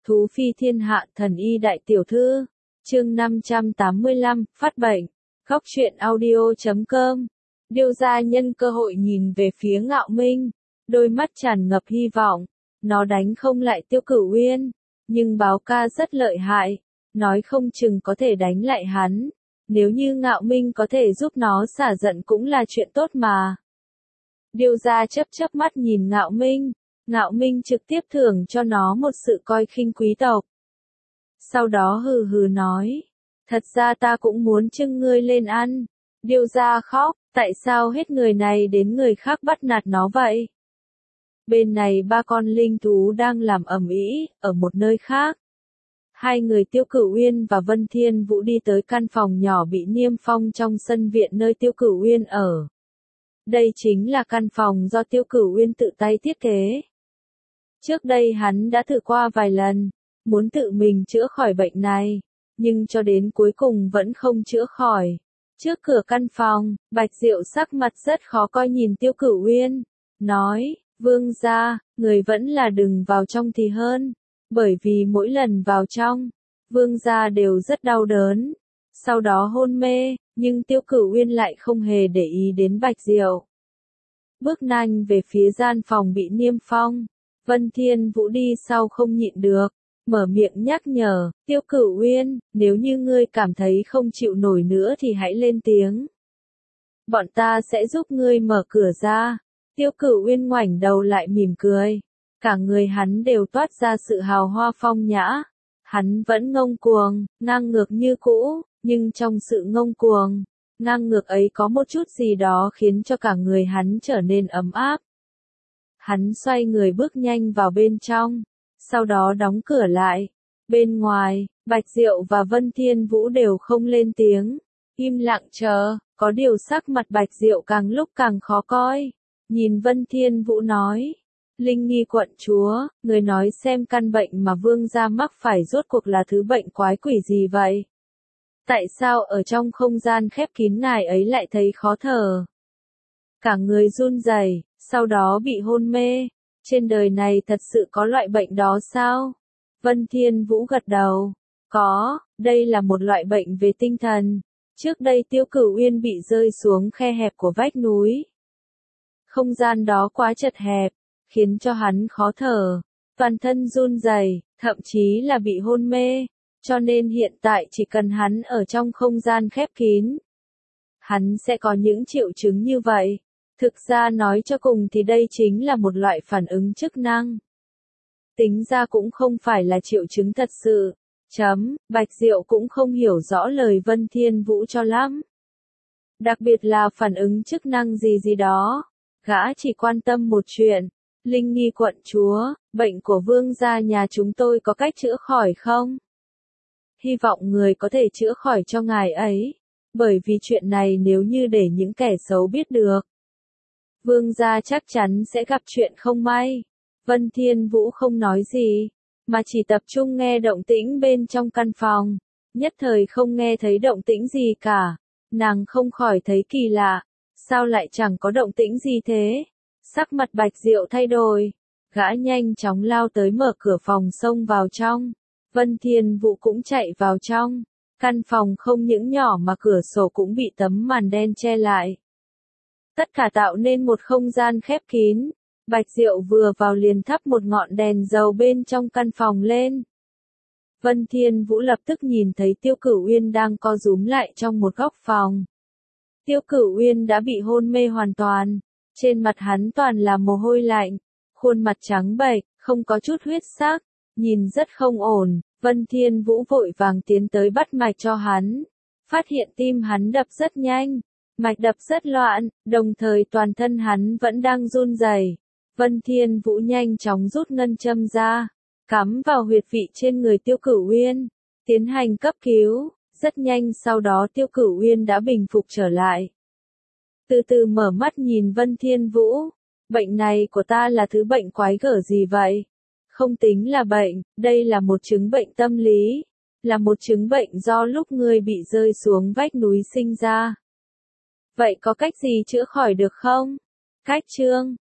Thú phi thiên hạ thần y đại tiểu thư. Chương 585, phát bệnh. Góc truyện audio.com. Điêu gia nhân cơ hội nhìn về phía Ngạo Minh, đôi mắt tràn ngập hy vọng. Nó đánh không lại Tiêu Cửu Uyên, nhưng báo ca rất lợi hại, nói không chừng có thể đánh lại hắn. Nếu như Ngạo Minh có thể giúp nó xả giận cũng là chuyện tốt mà. Điêu gia chớp mắt nhìn Ngạo Minh. Ngạo Minh trực tiếp thưởng cho nó một sự coi khinh quý tộc. Sau đó hừ hừ nói, thật ra ta cũng muốn trưng ngươi lên ăn. Điêu gia khóc, tại sao hết người này đến người khác bắt nạt nó vậy? Bên này ba con linh thú đang làm ầm ĩ, ở một nơi khác. Hai người Tiêu Cửu Uyên và Vân Thiên Vũ đi tới căn phòng nhỏ bị niêm phong trong sân viện nơi Tiêu Cửu Uyên ở. Đây chính là căn phòng do Tiêu Cửu Uyên tự tay thiết kế. Trước đây hắn đã thử qua vài lần, muốn tự mình chữa khỏi bệnh này, nhưng cho đến cuối cùng vẫn không chữa khỏi. Trước cửa căn phòng, Bạch Diệu sắc mặt rất khó coi nhìn Tiêu Cửu Uyên, nói, vương gia, người vẫn là đừng vào trong thì hơn, bởi vì mỗi lần vào trong, vương gia đều rất đau đớn, sau đó hôn mê, nhưng Tiêu Cửu Uyên lại không hề để ý đến Bạch Diệu. Bước nhanh về phía gian phòng bị niêm phong. Vân Thiên Vũ đi sau không nhịn được, mở miệng nhắc nhở, Tiêu Cửu Uyên, nếu như ngươi cảm thấy không chịu nổi nữa thì hãy lên tiếng. Bọn ta sẽ giúp ngươi mở cửa ra. Tiêu Cửu Uyên ngoảnh đầu lại mỉm cười. Cả người hắn đều toát ra sự hào hoa phong nhã. Hắn vẫn ngông cuồng, ngang ngược như cũ, nhưng trong sự ngông cuồng, ngang ngược ấy có một chút gì đó khiến cho cả người hắn trở nên ấm áp. Hắn xoay người bước nhanh vào bên trong, sau đó đóng cửa lại. Bên ngoài, Bạch Diệu và Vân Thiên Vũ đều không lên tiếng, im lặng chờ, có điều sắc mặt Bạch Diệu càng lúc càng khó coi. Nhìn Vân Thiên Vũ nói, Linh Nghi quận chúa, người nói xem căn bệnh mà vương gia mắc phải rốt cuộc là thứ bệnh quái quỷ gì vậy? Tại sao ở trong không gian khép kín ngài ấy lại thấy khó thở? Cả người run rẩy, sau đó bị hôn mê. Trên đời này thật sự có loại bệnh đó sao? Vân Thiên Vũ gật đầu. Có, đây là một loại bệnh về tinh thần. Trước đây Tiêu Cửu Uyên bị rơi xuống khe hẹp của vách núi. Không gian đó quá chật hẹp, khiến cho hắn khó thở, toàn thân run rẩy, thậm chí là bị hôn mê. Cho nên hiện tại chỉ cần hắn ở trong không gian khép kín, hắn sẽ có những triệu chứng như vậy. Thực ra nói cho cùng thì đây chính là một loại phản ứng chức năng. Tính ra cũng không phải là triệu chứng thật sự. Bạch Diệu cũng không hiểu rõ lời Vân Thiên Vũ cho lắm. Đặc biệt là phản ứng chức năng gì đó. Gã chỉ quan tâm một chuyện. Linh Nghi quận chúa, bệnh của vương gia nhà chúng tôi có cách chữa khỏi không? Hy vọng người có thể chữa khỏi cho ngài ấy. Bởi vì chuyện này nếu như để những kẻ xấu biết được, vương gia chắc chắn sẽ gặp chuyện không may. Vân Thiên Vũ không nói gì, mà chỉ tập trung nghe động tĩnh bên trong căn phòng. Nhất thời không nghe thấy động tĩnh gì cả. Nàng không khỏi thấy kỳ lạ. Sao lại chẳng có động tĩnh gì thế? Sắc mặt Bạch Diệu thay đổi. Gã nhanh chóng lao tới mở cửa phòng xông vào trong. Vân Thiên Vũ cũng chạy vào trong. Căn phòng không những nhỏ mà cửa sổ cũng bị tấm màn đen che lại. Tất cả tạo nên một không gian khép kín. Bạch Diệu vừa vào liền thắp một ngọn đèn dầu bên trong căn phòng lên. Vân Thiên Vũ lập tức nhìn thấy Tiêu Cửu Uyên đang co rúm lại trong một góc phòng. Tiêu Cửu Uyên đã bị hôn mê hoàn toàn. Trên mặt hắn toàn là mồ hôi lạnh. Khuôn mặt trắng bệch, không có chút huyết sắc. Nhìn rất không ổn. Vân Thiên Vũ vội vàng tiến tới bắt mạch cho hắn. Phát hiện tim hắn đập rất nhanh. Mạch đập rất loạn, đồng thời toàn thân hắn vẫn đang run rẩy. Vân Thiên Vũ nhanh chóng rút ngân châm ra, cắm vào huyệt vị trên người Tiêu Cửu Uyên, tiến hành cấp cứu. Rất nhanh sau đó Tiêu Cửu Uyên đã bình phục trở lại. Từ từ mở mắt nhìn Vân Thiên Vũ, bệnh này của ta là thứ bệnh quái gở gì vậy? Không tính là bệnh, đây là một chứng bệnh tâm lý, là một chứng bệnh do lúc ngươi bị rơi xuống vách núi sinh ra. Vậy có cách gì chữa khỏi được không? Cách chương